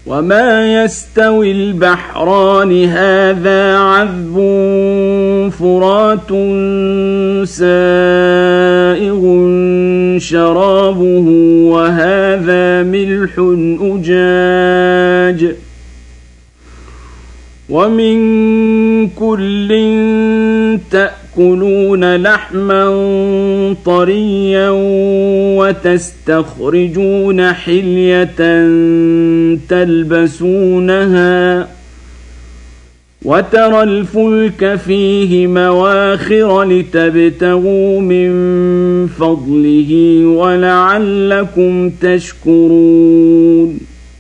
وما يستوي البحران هذا عذب فرات سائغ شرابه وهذا ملح أجاج ومن كل تأكلون لحما طريا وتستخرجون حلية تلبسونها وترى الفلك فيه مواخر لتبتغوا من فضله ولعلكم تشكرون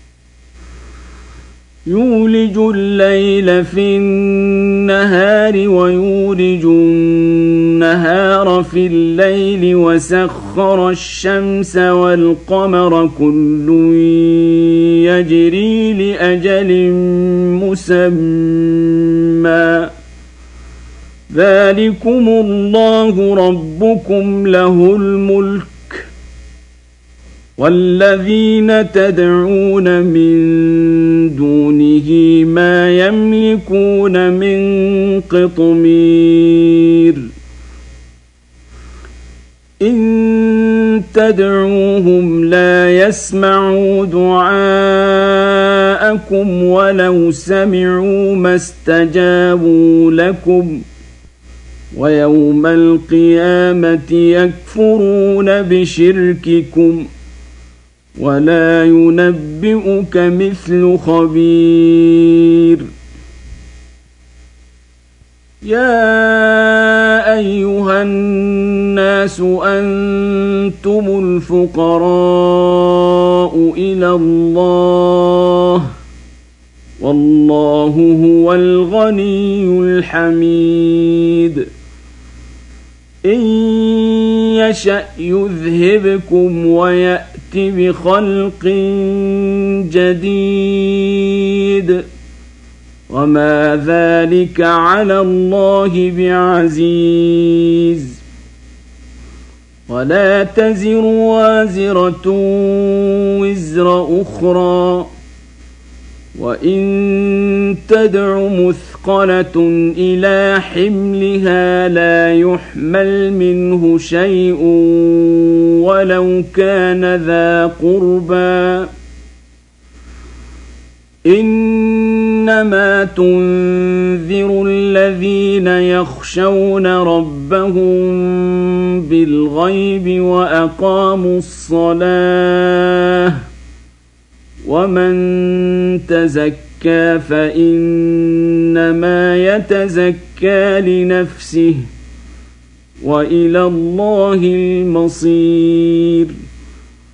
يولج الليل في النهار ويولج النهار في الليل وسخر الشمس والقمر كل يجري لأجل مسمى ذلكم الله ربكم له الملك والذين تدعون من دونه ما يملكون من قطمير إن تدعوهم لا يسمعوا دعاءكم ولو سمعوا ما استجابوا لكم ويوم القيامة يكفرون بشرككم ولا ينبئك مثل خبير يا أيها الناس أنتم الفقراء إلى الله والله هو الغني الحميد إن يشأ يذهبكم ويأتي بخلق جديد وما ذلك على الله بعزيز ولا تزر وازرة وزر أخرى وإن تدع مثقلة إلى حملها لا يحمل منه شيء ولو كان ذا قربى إنما تنذر الذين يخشون ربهم بالغيب وأقاموا الصلاة ومن تزكى فإنما يتزكى لنفسه وإلى الله المصير